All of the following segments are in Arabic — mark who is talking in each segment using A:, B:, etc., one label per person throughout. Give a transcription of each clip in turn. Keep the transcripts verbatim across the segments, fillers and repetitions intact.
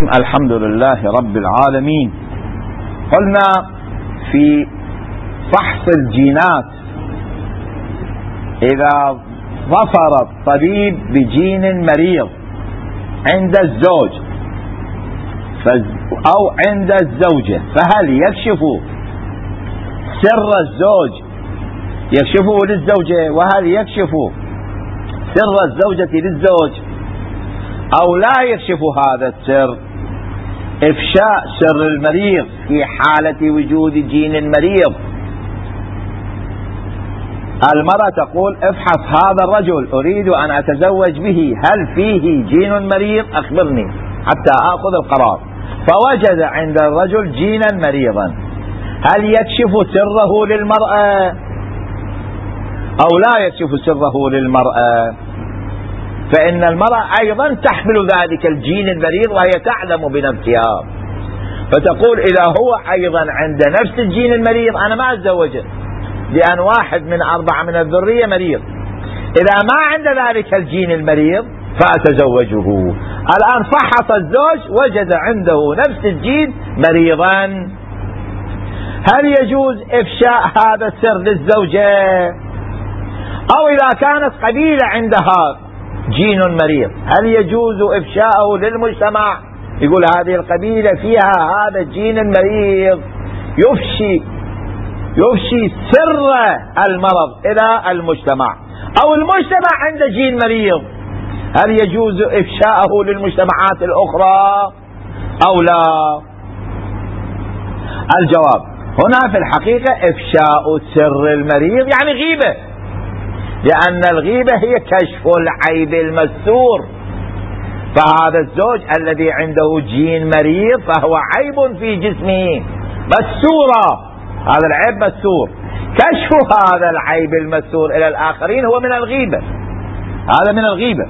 A: الحمد لله رب العالمين. قلنا في فحص الجينات إذا ظفر الطبيب بجين مريض عند الزوج أو عند الزوجة، فهل يكشف سر الزوج يكشفه للزوجة، وهل يكشف سر الزوجة للزوج، أو لا يكشف هذا السر؟ إفشاء سر المريض في حالة وجود جين المريض. المرأة تقول: افحص هذا الرجل، أريد أن أتزوج به، هل فيه جين مريض؟ أخبرني حتى أخذ القرار. فوجد عند الرجل جينا مريضا، هل يكشف سره للمرأة أو لا يكشف سره للمرأة؟ فإن المرأة أيضا تحمل ذلك الجين المريض وهي تعلم بنفسها، فتقول: إذا هو أيضا عند نفس الجين المريض أنا ما أتزوجه، لأن واحد من أربعة من الذرية مريض. إذا ما عند ذلك الجين المريض فأتزوجه. الآن فحص الزوج وجد عنده نفس الجين مريضا، هل يجوز إفشاء هذا السر للزوجة؟ أو إذا كانت قبيلة عندها جين مريض، هل يجوز إفشاءه للمجتمع؟ يقول هذه القبيلة فيها هذا الجين المريض، يفشي يفشي سر المرض إلى المجتمع. أو المجتمع عنده جين مريض، هل يجوز إفشاءه للمجتمعات الأخرى أو لا؟ الجواب: هنا في الحقيقة إفشاء سر المريض يعني غيبة، لأن الغيبة هي كشف العيب المستور. فهذا الزوج الذي عنده جين مريض فهو عيب في جسمه مستورة، هذا العيب مستور، كشف هذا العيب المستور إلى الآخرين هو من الغيبة، هذا من الغيبة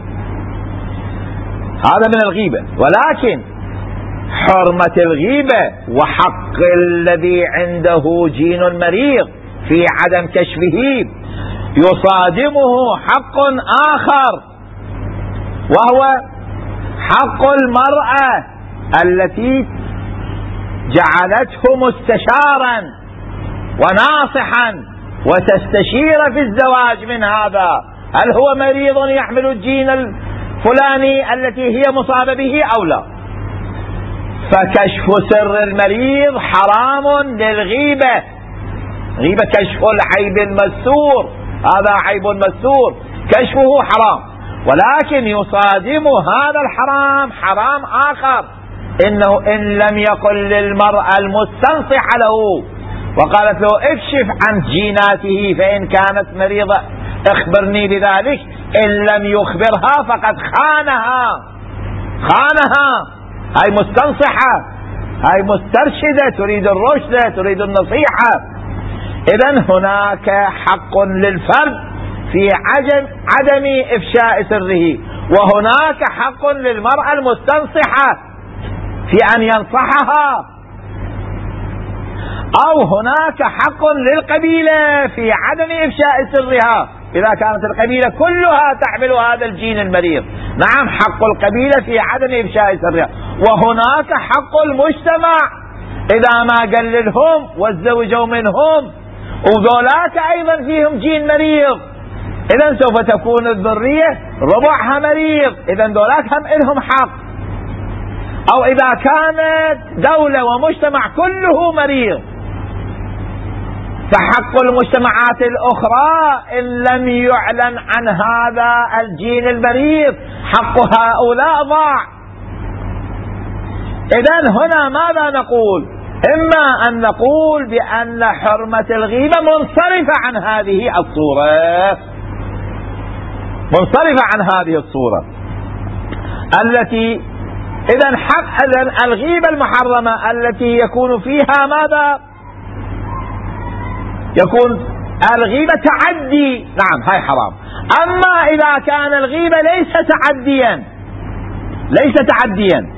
A: هذا من الغيبة. ولكن حرمة الغيبة وحق الذي عنده جين مريض في عدم كشفه يصادمه حق آخر، وهو حق المرأة التي جعلته مستشارا وناصحا وتستشير في الزواج من هذا، هل هو مريض يحمل الجين الفلاني التي هي مصابة به أو لا. فكشف سر المريض حرام للغيبة، غيبة كشف العيب المستور، هذا عيب مستور كشفه حرام. ولكن يصادم هذا الحرام حرام آخر، إنه إن لم يقل للمرأة المستنصحة له وقالت له اكشف عن جيناته فإن كانت مريضة اخبرني بذلك، إن لم يخبرها فقد خانها خانها هاي مستنصحة، هاي مسترشدة، تريد الرشد، تريد النصيحة. إذن هناك حق للفرد في عدم عدم إفشاء سره، وهناك حق للمرأة المستنصحة في أن ينصحها، أو هناك حق للقبيلة في عدم إفشاء سرها إذا كانت القبيلة كلها تحمل هذا الجين المريض. نعم، حق القبيلة في عدم إفشاء سرها، وهناك حق المجتمع إذا ما قللهم وتزوجوا منهم وذولاك أيضا فيهم جين مريض، إذن سوف تكون الذرية ربعها مريض، إذن ذولاك هم إلهم حق. أو إذا كانت دولة ومجتمع كله مريض فحق المجتمعات الأخرى إن لم يعلن عن هذا الجين المريض حق هؤلاء ضاع. إذن هنا ماذا نقول؟ إما أن نقول بأن حرمة الغيبة منصرفة عن هذه الصورة، منصرفة عن هذه الصورة التي إذن حق إذن الغيبة المحرمة التي يكون فيها ماذا؟ يكون الغيبة تعدي، نعم هاي حرام. أما إذا كان الغيبة ليس تعديا ليس تعديا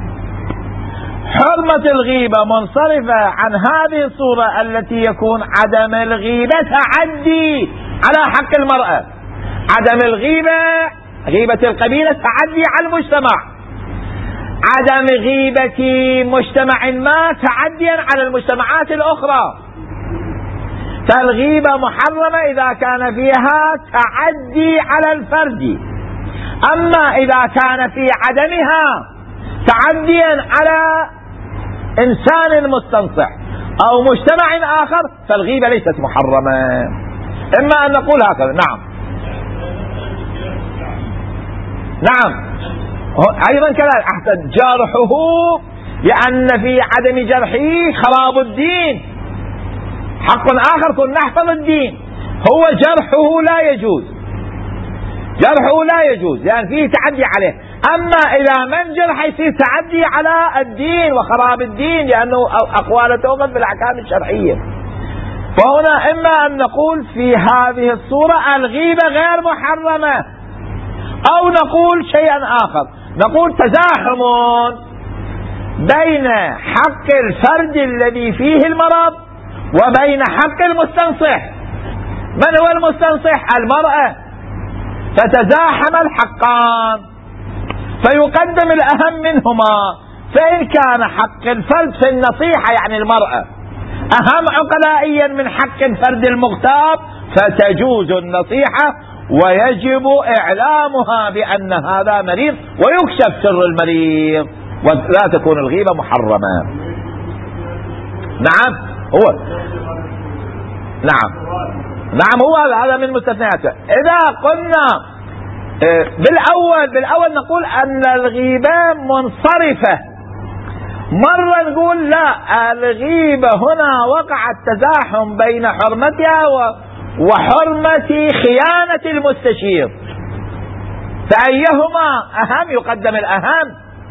A: حرمة الغيبة منصرفة عن هذه الصورة التي يكون عدم الغيبة تعدي على حق المرأة، عدم الغيبة غيبة القبيلة تعدي على المجتمع، عدم غيبة مجتمع ما تعديا على المجتمعات الأخرى، فالغيبة محرمة إذا كان فيها تعدي على الفرد. أما إذا كان في عدمها تعديا على إنسان مستنصح أو مجتمع آخر فالغيبة ليست محرمة. إما أن نقول هكذا. نعم نعم أيضا كذلك أحسن، جرحه لأن في عدم جرحه خراب الدين، حق آخر كن نحفظ الدين، هو جرحه لا يجوز، جرحه لا يجوز لأن فيه تعدي عليه. أما إذا من جرح يصير تعدي على الدين وخراب الدين لأنه أقواله تؤخذ بالأحكام الشرعية. فهنا إما أن نقول في هذه الصورة الغيبة غير محرمة، أو نقول شيئا آخر، نقول تزاحم بين حق الفرد الذي فيه المرض وبين حق المستنصح. من هو المستنصح؟ المرأة، فتزاحم الحقان فيقدم الأهم منهما. فإن كان حق الفرد في النصيحة يعني المرأة أهم عقلائيا من حق الفرد المغتاب فتجوز النصيحة ويجب إعلامها بأن هذا مريض ويكشف سر المريض ولا تكون الغيبة محرمة. نعم هو نعم نعم هو هذا من مستثنياته. إذا قلنا بالأول بالأول نقول أن الغيبة منصرفة، مرة نقول لا، الغيبة هنا وقع التزاحم بين حرمتها وحرمة خيانة المستشير، فأيهما أهم يقدم الأهم.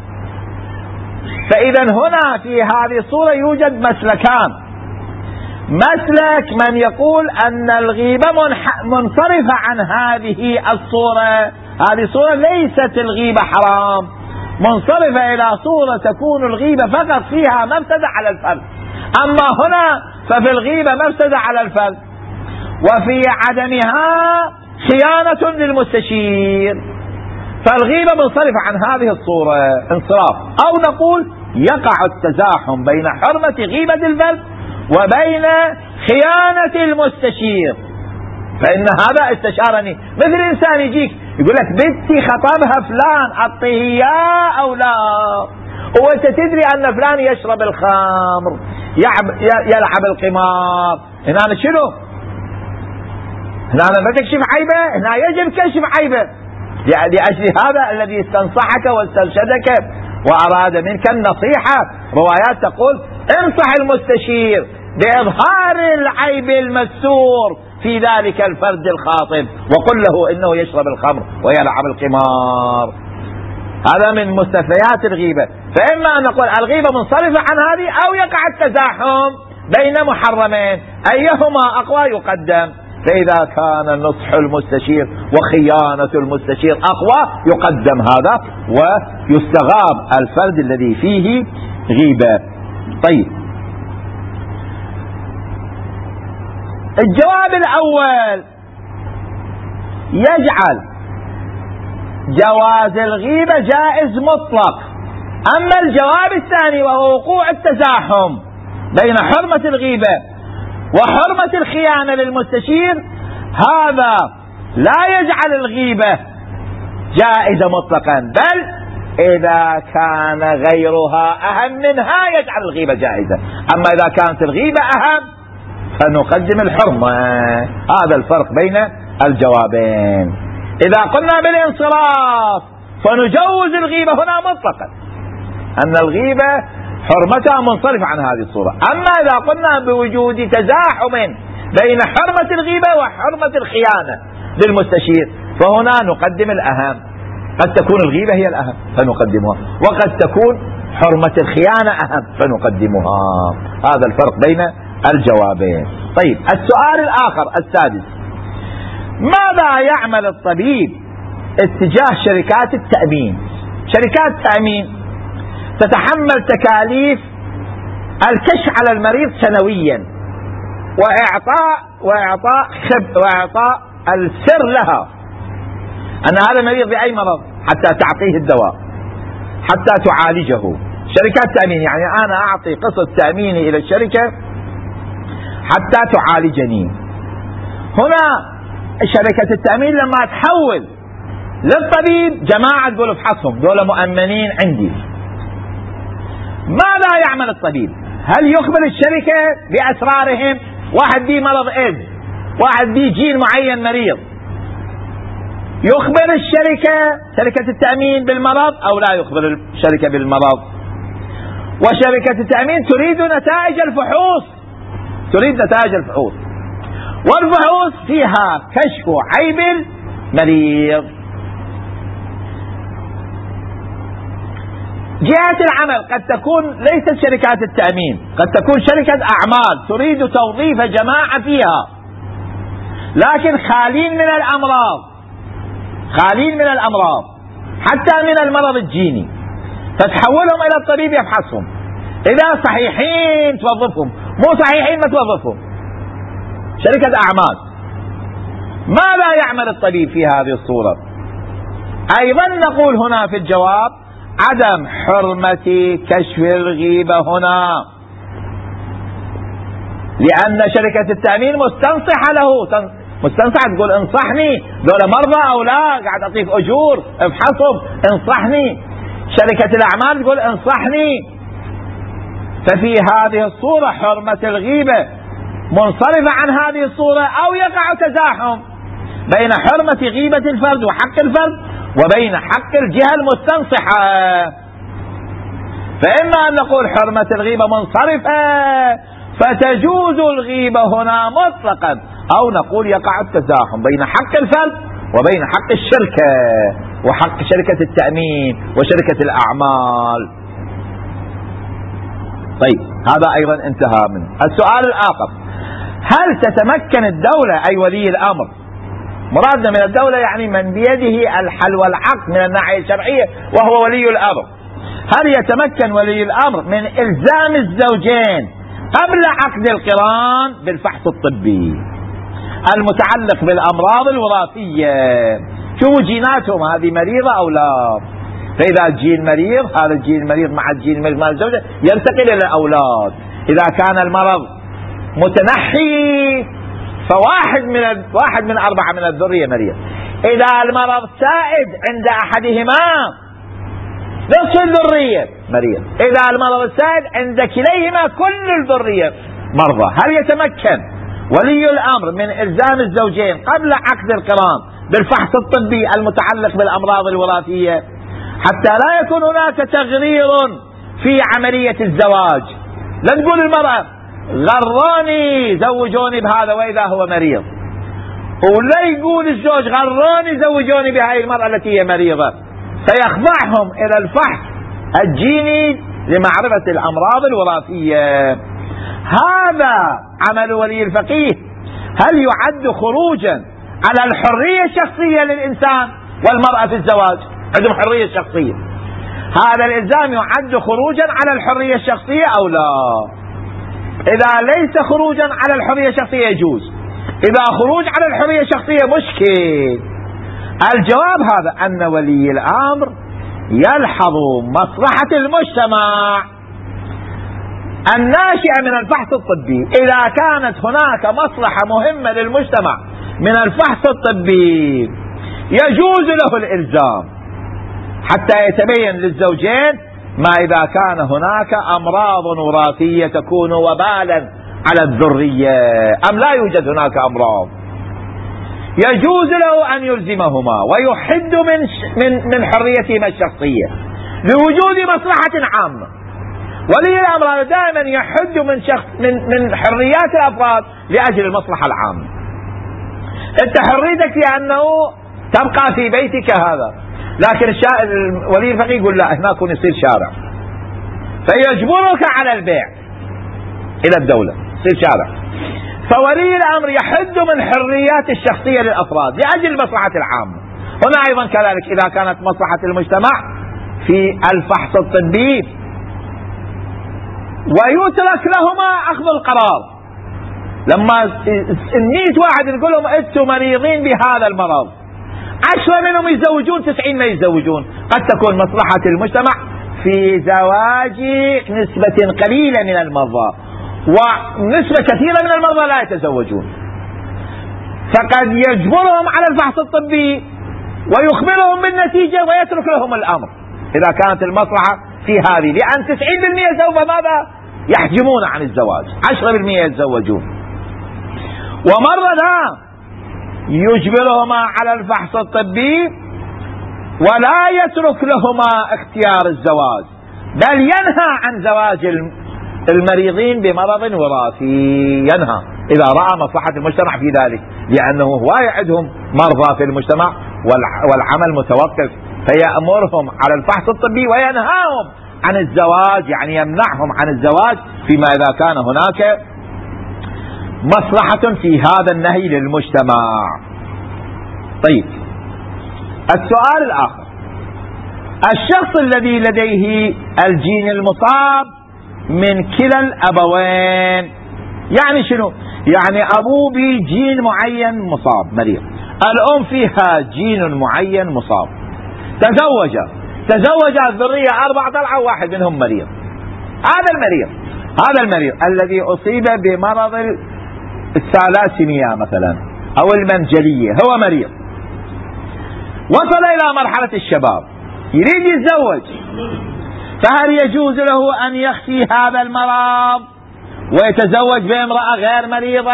A: فإذا هنا في هذه الصورة يوجد مسلكان، مسلك من يقول أن الغيبة منصرفة عن هذه الصورة، هذه الصورة ليست الغيبة حرام، منصرفة إلى صورة تكون الغيبة فقط فيها مفسدة على الفرد. أما هنا ففي الغيبة مفسدة على الفرد وفي عدمها خيانة للمستشير، فالغيبة منصرفة عن هذه الصورة انصراف. أو نقول يقع التزاحم بين حرمة غيبة الفرد وبين خيانة المستشير، فإن هذا استشارني، مثل إنسان يجيك يقول لك بنتي خطبها فلان أعطيه إياه أو لا، وأنت تدري أن فلان يشرب الخمر يلعب القمار، هنا شنو؟ هنا ما تكشف عيبه، هنا يجب كشف عيبه. لأجل هذا الذي استنصحك واسترشدك وأراد منك النصيحة، روايات تقول انصح المستشير بإظهار العيب المستور في ذلك الفرد الخاطب وقل له إنه يشرب الخمر ويلعب القمار. هذا من مستثنيات الغيبة. فإما أن نقول الغيبة منصرفة عن هذه أو يقع التزاحم بين محرمين، أيهما أقوى يقدم. فإذا كان نصح المستشير وخيانة المستشير أقوى يقدم هذا ويستغاب الفرد الذي فيه غيبة. طيب الجواب الأول يجعل جواز الغيبة جائز مطلق. أما الجواب الثاني وهو وقوع التزاحم بين حرمة الغيبة وحرمة الخيانة للمستشير، هذا لا يجعل الغيبة جائزة مطلقا، بل إذا كان غيرها أهم منها يجعل الغيبة جائزة. أما إذا كانت الغيبة أهم فنقدم الحرمة. هذا الفرق بين الجوابين. إذا قلنا بالانصراف فنجوز الغيبة هنا مطلقا، أن الغيبة حرمتها منصرفة عن هذه الصورة. أما إذا قلنا بوجود تزاحم بين حرمة الغيبة وحرمة الخيانة للمستشير فهنا نقدم الأهم. قد تكون الغيبة هي الأهم فنقدمها، وقد تكون حرمة الخيانة أهم فنقدمها. هذا الفرق بين الجوابين. طيب السؤال الآخر السادس: ماذا يعمل الطبيب اتجاه شركات التأمين؟ شركات التأمين تتحمل تكاليف الكشف على المريض سنويا وإعطاء وإعطاء خب وإعطاء السر لها أن هذا المريض بأي مرض حتى تعطيه الدواء. حتى تعالجه. شركات تأمين يعني أنا أعطي قسط تأميني إلى الشركة حتى تعالجني. هنا شركة التأمين لما تحول للطبيب جماعة تقول افحصهم، دول مؤمنين عندي. ماذا يعمل الطبيب؟ هل يخبر الشركة بأسرارهم؟ واحد بيه مرض إيدز، واحد بيه جين معين مريض، يخبر الشركة شركة التأمين بالمرض أو لا يخبر الشركة بالمرض؟ وشركة التأمين تريد نتائج الفحوص، تريد نتائج الفحوص، والفحوص فيها كشف عيب المريض. جهة العمل قد تكون ليست شركات التأمين، قد تكون شركة أعمال تريد توظيف جماعة فيها لكن خالين من الأمراض، خالين من الأمراض حتى من المرض الجيني، فتحولهم إلى الطبيب يفحصهم، إذا صحيحين توظفهم، مو صحيحين ما توظفهم. شركة أعمال. ماذا يعمل الطبيب في هذه الصورة؟ أيضا نقول هنا في الجواب عدم حرمة كشف الغيبة هنا، لأن شركة التأمين مستنصحة له، مستنصحة تقول انصحني، دول مرضى أو لا، قاعد أعطيك أجور افحصهم انصحني. شركة الأعمال تقول انصحني. ففي هذه الصورة حرمة الغيبة منصرفة عن هذه الصورة، أو يقع تزاحم بين حرمة غيبة الفرد وحق الفرد وبين حق الجهة المستنصحة. فإما أن نقول حرمة الغيبة منصرفة فتجوز الغيبة هنا مطلقا، أو نقول يقع التزاحم بين حق الفرد وبين حق الشركة وحق شركة التأمين وشركة الأعمال. طيب هذا أيضا انتهى منه. السؤال الآخر: هل تتمكن الدولة أي ولي الأمر، مرادنا من الدولة يعني من بيده الحل والعقد من الناحية الشرعية وهو ولي الأمر، هل يتمكن ولي الأمر من إلزام الزوجين قبل عقد القران بالفحص الطبي المتعلق بالأمراض الوراثية؟ شوفوا جيناتهم، هذه مريضة أو لا؟ فإذا الجين مريض، هذا الجين المريض مع الجين المريض مع الزوجة ينتقل إلى الأولاد. إذا كان المرض متنحي فواحد من واحد من أربعة من الذرية مريض. إذا المرض سائد عند أحدهما نصف الذرية مريض. إذا المرض سائد عند كليهما كل الذرية مرضى. هل يتمكن ولي الأمر من إلزام الزوجين قبل عقد القران بالفحص الطبي المتعلق بالأمراض الوراثية حتى لا يكون هناك تغرير في عملية الزواج؟ لا تقول المرأة غراني زوجوني بهذا وإذا هو مريض، ولا يقول الزوج غراني زوجوني بهذه المرأة التي هي مريضة، فيخضعهم إلى الفحص الجيني لمعرفة الأمراض الوراثية. هذا عمل ولي الفقيه. هل يعد خروجا على الحرية الشخصية للإنسان والمرأة في الزواج؟ عندهم حرية شخصية، هذا الإلزام يعد خروجا على الحرية الشخصية أو لا؟ إذا ليس خروجا على الحرية الشخصية يجوز، إذا خروج على الحرية الشخصية مشكل. الجواب هذا أن ولي الأمر يلحظ مصلحة المجتمع الناشئة من الفحص الطبي. إذا كانت هناك مصلحة مهمة للمجتمع من الفحص الطبي يجوز له الإلزام حتى يتبين للزوجين ما إذا كان هناك أمراض وراثية تكون وبالا على الذرية أم لا يوجد هناك أمراض. يجوز له أن يلزمهما ويحد من من من حريتهما الشخصية لوجود مصلحة عامة. ولي الأمر دائما يحد من شخص من من حريات الأفراد لأجل المصلحة العامة. أنت حريتك في أنه تبقى في بيتك هذا، لكن ولي الفقيه يقول لا، هناك يصير شارع فيجبرك على البيع إلى الدولة، يصير شارع. فولي الأمر يحد من حريات الشخصية للأفراد لأجل المصلحة العامة. هنا أيضا كذلك إذا كانت مصلحة المجتمع في الفحص الطبي ويترك لهما أخذ القرار. لما مئة واحد نقول لهم أنتم مريضين بهذا المرض، عشرة منهم يتزوجون، تسعين ما يتزوجون، قد تكون مصلحة المجتمع في زواج نسبة قليلة من المرضى، ونسبة كثيرة من المرضى لا يتزوجون، فقد يجبرهم على الفحص الطبي ويخبرهم بالنتيجة ويترك لهم الأمر إذا كانت المصلحة في هذه، لأن تسعين بالمئة سوف ماذا يحجمون عن الزواج، عشرة بالمئة يتزوجون. ومرة لا يجبرهما على الفحص الطبي ولا يترك لهما اختيار الزواج، بل ينهى عن زواج المريضين بمرض وراثي، ينهى إذا رأى مصلحة المجتمع في ذلك، لأنه هو يعدهم مرضى في المجتمع والعمل متوقف، فيأمرهم على الفحص الطبي وينهاهم عن الزواج، يعني يمنعهم عن الزواج فيما إذا كان هناك مصلحة في هذا النهي للمجتمع. طيب، السؤال الآخر: الشخص الذي لديه الجين المصاب من كلا الأبوين، يعني شنو؟ يعني أبوه بجين معين مصاب مريض، الأم فيها جين معين مصاب، تزوج تزوج الذرية أربعة طلعة واحد منهم مريض. هذا المريض هذا المريض الذي أصيب بمرض الثالاسيميا مثلا أو المنجلية، هو مريض وصل إلى مرحلة الشباب يريد يتزوج، فهل يجوز له أن يخفي هذا المرض ويتزوج بامرأة غير مريضة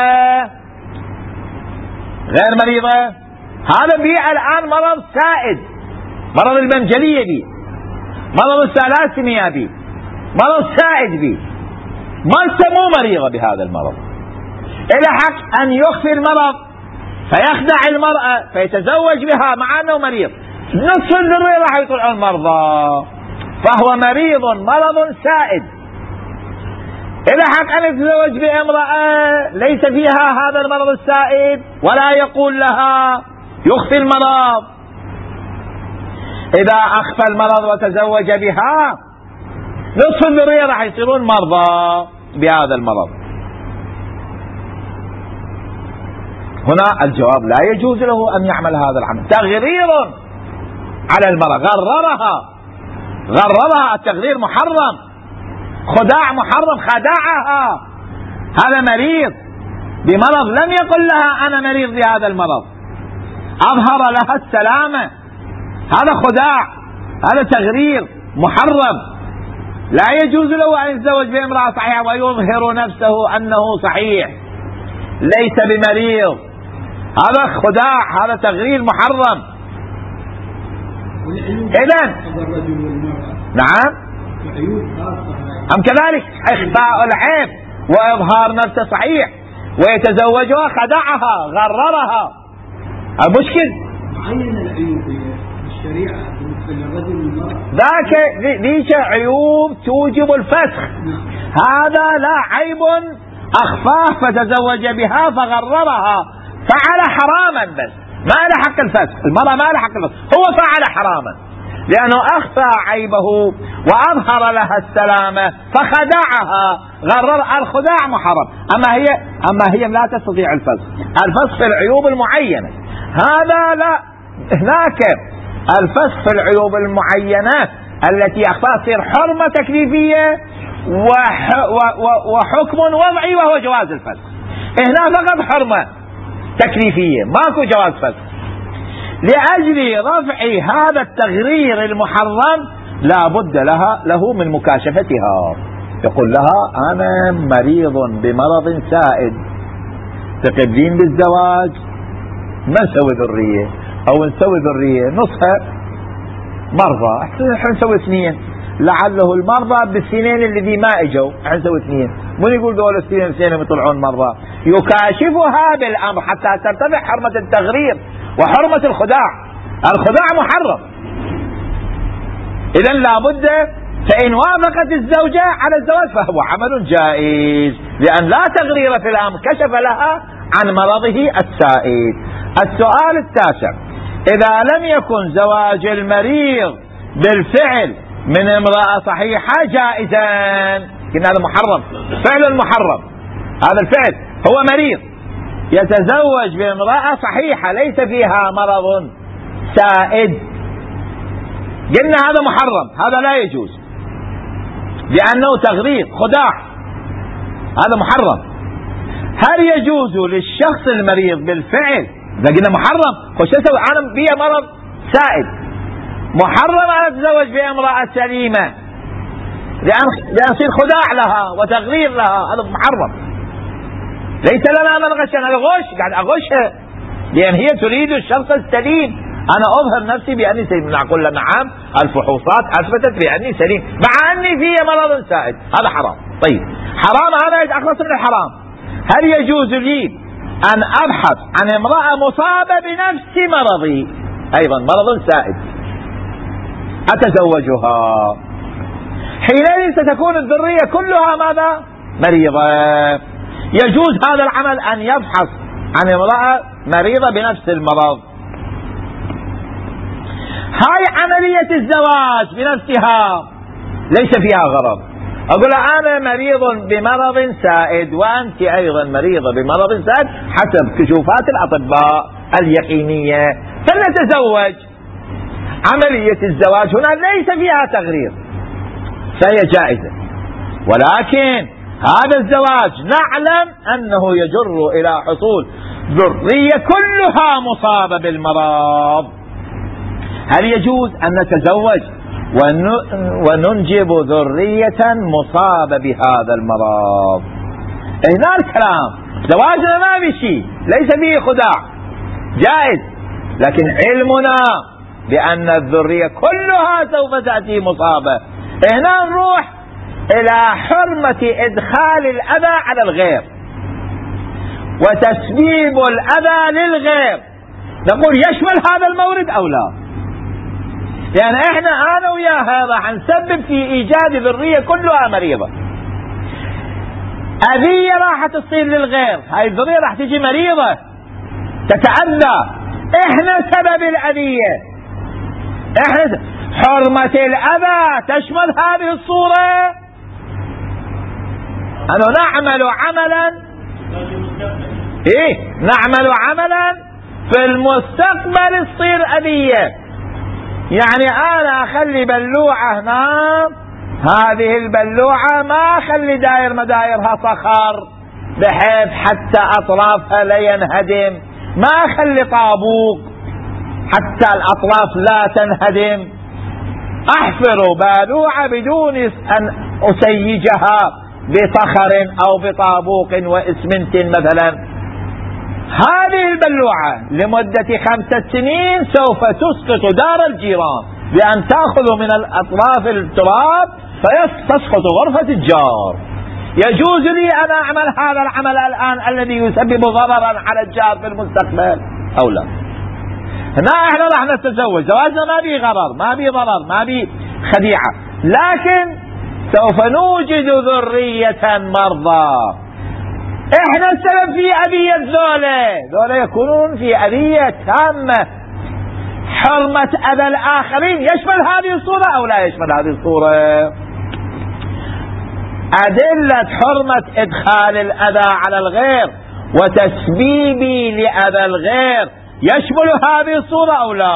A: غير مريضة؟ هذا بيه الآن مرض سائد، مرض المنجلية بيه، مرض الثالاسيميا بيه، مرض سائد بيه، ما مو مريضة بهذا المرض، إلى حق أن يخفي المرض فيخدع المرأة فيتزوج بها مع أنه مريض، نصف الذرية راح يطلعون مرضى، فهو مريض مرض سائد، إلى حق أن يتزوج بامرأة ليس فيها هذا المرض السائد ولا يقول لها، يخفي المرض. إذا أخفى المرض وتزوج بها نصف الذرية راح يصيرون مرضى بهذا المرض. هنا الجواب: لا يجوز له أن يعمل هذا العمل، تغرير على المرأة، غررها غررها التغرير محرم، خداع محرم، خدعها. هذا مريض بمرض لم يقل لها أنا مريض بهذا المرض، أظهر لها السلامة، هذا خداع، هذا تغرير محرم. لا يجوز له أن يتزوج بامرأة صحيحة ويظهر نفسه أنه صحيح ليس بمريض، هذا خداع، هذا تغرير محرم. إذن نعم، أم كذلك إخفاء العيب وإظهار نفسه صحيح ويتزوجها، خدعها، غررها. المشكل
B: معين العيوب الشريعة بالنسبة للرجل والمرأة،
A: ذاك ذيك عيوب توجب الفسخ، هذا لا عيب أخفاه فتزوج بها فغررها، فعل حراما، بس ما له حق الفسخ، المرأة ما له حق الفسخ، هو فعل حراما لأنه أخفى عيبه وأظهر لها السلامة فخدعها، غرر. الخداع محرم، أما هي أما هي لا تستطيع الفسخ، الفسخ في العيوب المعينة، هذا لا. هناك الفسخ في العيوب المعينة التي أخفاها تصير حرمة تكليفية وح وحكم وضعي وهو جواز الفسخ. هنا فقط حرمة تكليفية، ماكو جواز فسخ. لأجل رفع هذا التغرير المحرم لا بد لها له من مكاشفتها، يقول لها أنا مريض بمرض سائد، تقبلين بالزواج؟ ما نسوي ذرية أو نسوي ذرية نصها مرضى، احنا نسوي اثنين، لعله المرضى بالسنين الذي ما اجوا احنا نسوي اثنين، من يقول دول السنين سنين يطلعون مرضى، يكاشفها بالأمر حتى ترتفع حرمة التغرير وحرمة الخداع. الخداع محرم، إذن لا بد، فإن وافقت الزوجة على الزواج فهو عمل جائز، لأن لا تغرير في الأمر، كشف لها عن مرضه السائد. السؤال التاسع: إذا لم يكن زواج المريض بالفعل من امرأة صحيحة جائزا، كنا هذا محرم، فعل محرم، هذا الفعل هو مريض يتزوج بامرأة صحيحة ليس فيها مرض سائد، قلنا هذا محرم، هذا لا يجوز. لأنه تغرير خداع، هذا محرم. هل يجوز للشخص المريض بالفعل؟ إذا قلنا محرم، خش أسوي أنا بي مرض سائد، محرم أن أتزوج بامرأة سليمة لأن لأن يصير خداع لها وتغرير لها، هذا محرم. ليس لنا من غش، أنا الغش قاعد أغشها لأن هي تريد الشخص السليم. أنا أظهر نفسي بأني سليم، نقول لها نعم الفحوصات أثبتت بأني سليم مع أني في مرض سائد، هذا حرام. طيب حرام، هذا أخلص من الحرام. هل يجوز لي أن أبحث عن امرأة مصابة بنفس مرضي أيضا مرض سائد أتزوجها؟ حينئذ ستكون الذرية كلها ماذا؟ مريضة. يجوز هذا العمل أن يبحث عن امرأة مريضة بنفس المرض. هاي عملية الزواج بنفسها ليس فيها غرض. أقول أنا مريض بمرض سائد وأنت أيضا مريضة بمرض سائد حسب كشوفات الأطباء اليقينية فلنتزوج. عملية الزواج هنا ليس فيها تغرير فهي جائزة، ولكن هذا الزواج نعلم أنه يجر إلى حصول ذرية كلها مصابة بالمرض. هل يجوز أن نتزوج وننجب ذرية مصابة بهذا المرض؟ هنا الكلام، زواجنا ما في شيء، ليس فيه خداع، جائز، لكن علمنا بأن الذرية كلها سوف تأتي مصابة. هنا نروح إلى حرمة إدخال الأذى على الغير وتسبيب الأذى للغير، نقول يشمل هذا المورد أو لا؟ لأن يعني احنا انا وياها راح نسبب في ايجاد ذرية كلها مريضة، اذية راح تصير للغير، هاي الذرية راح تجي مريضة تتأذى، احنا سبب الاذية، احنا س... حرمة الاذى تشمل هذه الصورة. انه نعمل عملا ايه نعمل عملا في المستقبل تصير اذية. يعني انا اخلي بلوعة هنا، هذه البلوعة ما اخلي داير مدايرها صخر بحيث حتى اطرافها لا ينهدم، ما اخلي طابوق حتى الاطراف لا تنهدم، احفر بلوعة بدون ان اسيجها بصخر او بطابوق واسمنت مثلا. هذه البلوعة لمدة خمسة سنين سوف تسقط دار الجيران بأن تأخذ من الأطراف التراب فتسقط غرفة الجار. يجوز لي أن أعمل هذا العمل الآن الذي يسبب ضررا على الجار في المستقبل أو لا؟ هنا احنا راح نتزوج، زواجنا ما بيه غرر، ما بيه ضرر، ما بيه خديعة، لكن سوف نوجد ذرية مرضى. احنا السبب في أذية ذولا، ذولا يكونون في أذية تامة. حرمة أذى الآخرين يشمل هذه الصورة أو لا يشمل هذه الصورة؟ أدلة حرمة إدخال الأذى على الغير وتسبيبي لأذى الغير يشمل هذه الصورة أو لا؟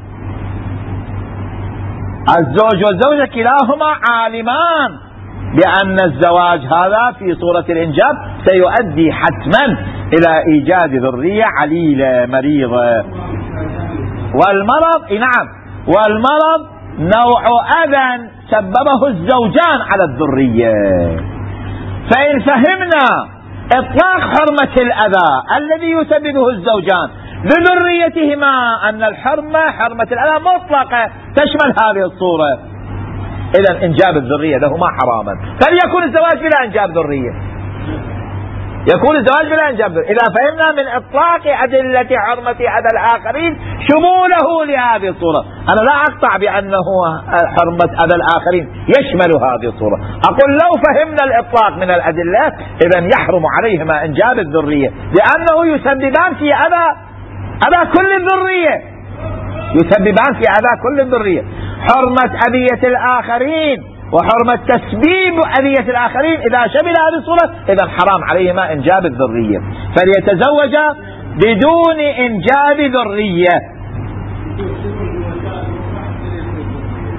A: الزوج والزوجة كلاهما عالمان بأن الزواج هذا في صورة الإنجاب سيؤدي حتما إلى إيجاد ذرية عليلة مريضة. والمرض نعم، والمرض نوع أذى سببه الزوجان على الذرية. فإن فهمنا إطلاق حرمة الأذى الذي يسببه الزوجان لذريتهما أن الحرمة حرمة الأذى مطلقة تشمل هذه الصورة، إذا إنجاب الذرية لهما حراما، فليكون الزواج بلا إنجاب ذرية، يكون الزواج بلا إنجاب ذرية. إذا فهمنا من إطلاق أدلة حرمة أذى الآخرين شموله لهذه الصورة، أنا لا أقطع بأنه حرمة أذى الآخرين يشمل هذه الصورة، أقول لو فهمنا الإطلاق من الأدلة إذا يحرم عليهما إنجاب الذرية لأنه يسببان في أذى أذى كل الذرية، يسببان في أذى كل الذرية. حرمة أذية الآخرين وحرمة تسبيب أذية الآخرين إذا شمل هذه الصورة إذا حرام عليهما إنجاب الذرية، فليتزوجا بدون إنجاب ذرية.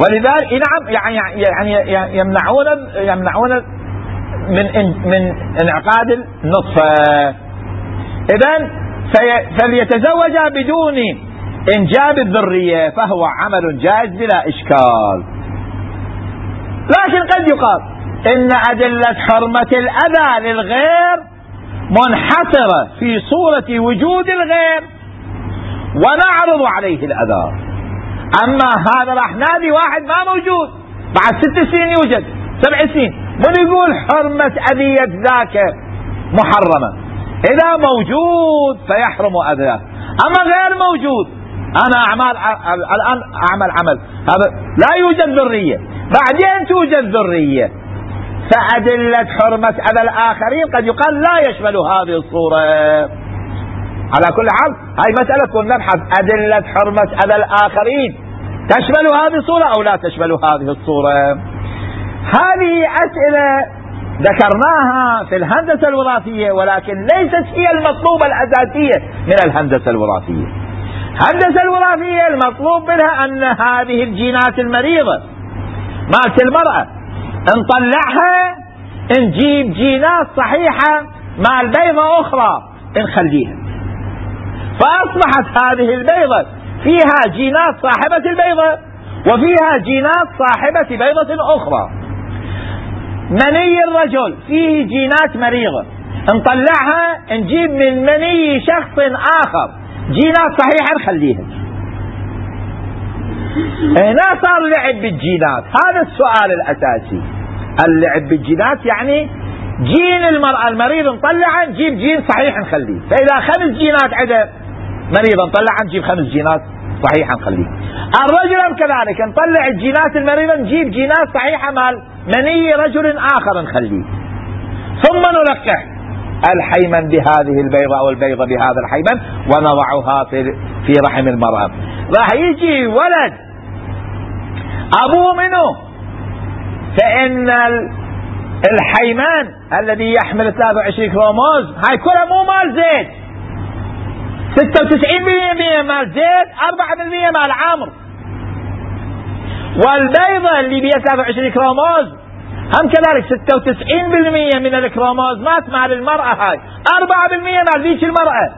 A: ولذلك نعم يعني يعني يمنعون يمنعون من من انعقاد النطفة. إذن فليتزوج بدون إنجاب الذرية فهو عمل جائز بلا إشكال. لكن قد يقال إن أدلة حرمة الأذى للغير منحصرة في صورة وجود الغير ونعرض عليه الأذى. أما هذا راح نادي واحد ما موجود بعد ست سنين يوجد سبع سنين، من يقول حرمة أذية ذاك محرمة؟ إذا موجود فيحرم أذاه، أما غير موجود أنا أعمال الآن أعمل عمل هذا لا يوجد ذرية، بعدين توجد ذرية، فأدلة حرمة أذى الآخرين قد يقال لا يشمل هذه الصورة. على كل حال هاي مسألة كنا نبحث أدلة حرمة أذى الآخرين تشمل هذه الصورة أو لا تشمل هذه الصورة. هذه أسئلة ذكرناها في الهندسة الوراثية، ولكن ليست هي المطلوبة الأساسية من الهندسة الوراثية. الهندسة الوراثية المطلوب منها أن هذه الجينات المريضة مالت المرأة نطلعها، نجيب جينات صحيحة مال بيضة أخرى نخليها، فأصبحت هذه البيضة فيها جينات صاحبة البيضة وفيها جينات صاحبة بيضة أخرى. مني الرجل فيه جينات مريضة نطلعها، نجيب من مني شخص آخر جينات صحيحة نخليها. هنا صار لعب بالجينات. هذا السؤال الأساسي، اللعب بالجينات يعني جين المرأة المريض نطلعه نجيب جين صحيح نخليه، فإذا خمس جينات عدة مريضة نطلعها نجيب خمس جينات صحيحة نخليه. الرجل كذلك نطلع الجينات المريضة نجيب جينات صحيحة مال مني رجل آخر نخليه، ثم نلقح الحيمن بهذه البيضة أو البيضة بهذا الحيمن ونضعها في في رحم المرأة. راح يجي ولد أبوه منه، فإن الحيمان الذي يحمل ثلاثة وعشرين كروموز هاي كلها مو مال زيد، ستة وتسعين بالمئة مال زيد، أربعة بالمئة مال عمرو. والبيضة اللي بيها ثلاثة وعشرين كروموز هم كذلك ستة وتسعين بالمئة من الكروموزات مال المرأة، هاي أربعة بالمئة مال ذيك المرأة.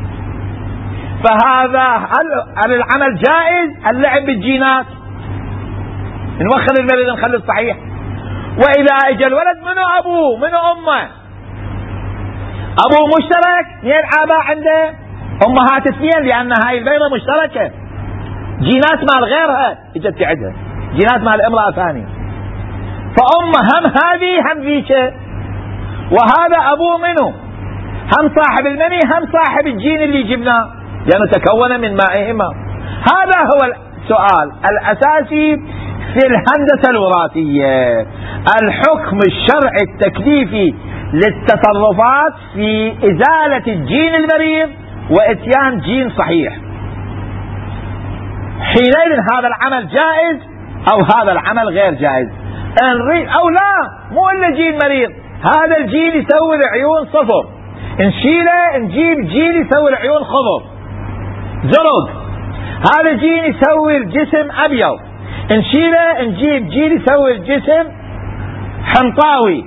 A: فهذا هل العمل جائز؟ اللعب بالجينات، نوخر المريض نخلي الصحيح. وإذا اجى الولد منو أبوه منو أمه، أبوه مشترك اثنين آباء عنده، أمهات اثنين، لأن هاي البيضة مشتركة، جينات مال غيرها اجت عندها جينات مال امرأة ثانية، فأمه هم هذه هم ذيك، وهذا أبوه منه هم صاحب المني هم صاحب الجين اللي جبناه لأنه تكون من مائهما. هذا هو السؤال الأساسي في الهندسة الوراثية، الحكم الشرعي التكليفي للتصرفات في إزالة الجين المريض وإتيان جين صحيح. حينئذ هذا العمل جائز أو هذا العمل غير جائز، أو لا مو إلا جين مريض، هذا الجيل يسوي العيون صفر نشيله نجيب جيل يسوي العيون خضر زرق، هذا جيل يسوي الجسم أبيض نشيله نجيب جيل يسوي الجسم حنطاوي،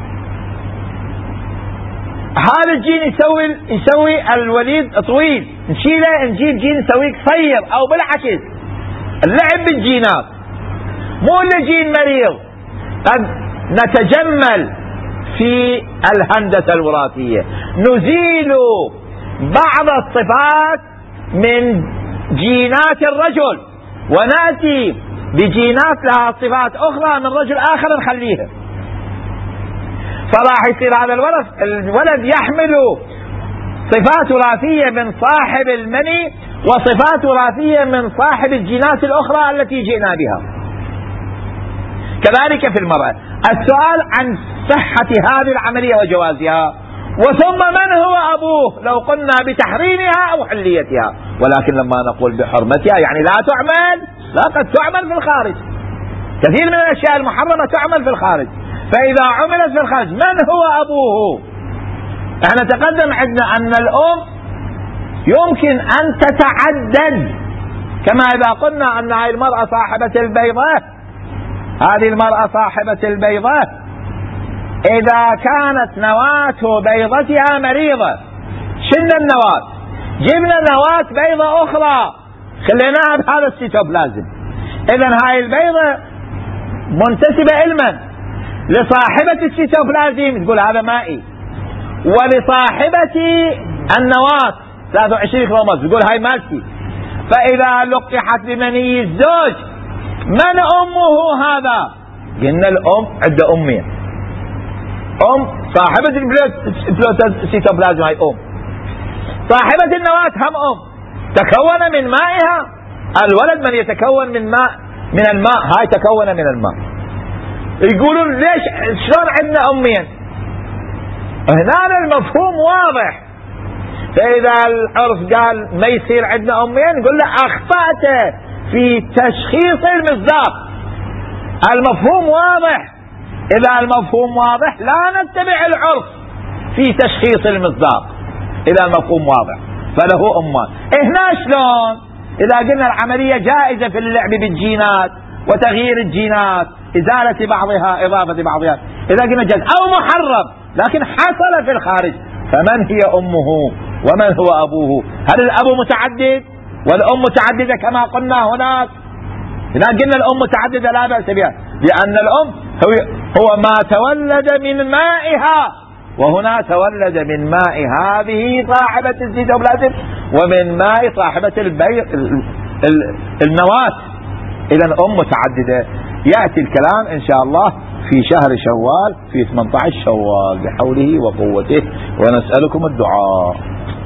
A: هذا الجين يسوي يسوي الوليد طويل نشيله نجيب جين يسويه قصير، أو بالعكس. اللعب بالجينات مو إلا جين مريض، قد نتجمل في الهندسة الوراثية نزيل بعض الصفات من جينات الرجل ونأتي بجينات لها صفات أخرى من رجل آخر نخليها، فراح يصير هذا الولد الولد يحمل صفات وراثية من صاحب المني وصفات وراثية من صاحب الجينات الأخرى التي جئنا بها. كذلك في المرأة. السؤال عن صحة هذه العملية وجوازها، وثم من هو أبوه لو قلنا بتحريمها أو حليتها، ولكن لما نقول بحرمتها يعني لا تعمل، لا قد تعمل في الخارج، كثير من الأشياء المحرمة تعمل في الخارج، فإذا عملت في الخارج من هو أبوه؟ احنا تقدم عندنا أن الأم يمكن أن تتعدد كما إذا قلنا أن هذه المرأة صاحبة البيضة، هذه المرأة صاحبة البيضة إذا كانت نواة بيضتها مريضة، شلنا النواة جبنا نواة بيضة أخرى خليناها بهذا السيتوبلازم، إذن هاي البيضة منتسبة علما لصاحبة السيتوبلازم تقول هذا مائي، ولصاحبة النواة ثلاثة وعشرين كروموسوم تقول هاي مالتي. فإذا لقحت بمني الزوج من أمه هذا؟ قلنا الأم عند أمين، أم صاحبة السيتوبلازم هاي أم، صاحبة النواة هم أم، تكون من مائها. الولد من يتكون من ماء من الماء، هاي تكون من الماء. يقولون ليش شلون عندنا أمين؟ هنا المفهوم واضح. فإذا العرف قال ما يصير عندنا أمين نقول له أخطأت في تشخيص المصداق. المفهوم واضح، إذا المفهوم واضح لا نتبع العرف في تشخيص المصداق. إذا المفهوم واضح فله أمان. هنا شلون؟ إذا قلنا العملية جائزة في اللعب بالجينات وتغيير الجينات، إزالة بعضها إضافة بعضها، إذا قلنا جائز أو محرم لكن حصل في الخارج، فمن هي أمه ومن هو أبوه؟ هل الأب متعدد والأم متعددة كما قلنا هناك؟ إذا قلنا الأم متعددة لا بأس بها، لأن الأم هو ما تولد من مائها، وهنا تولد من ماء هذه صاحبة السيتوبلازم ومن ماء صاحبة البيض النواة. إذا الأم متعددة. يأتي الكلام إن شاء الله في شهر شوال في ثمانية عشر شوال بحوله وقوته، ونسألكم الدعاء.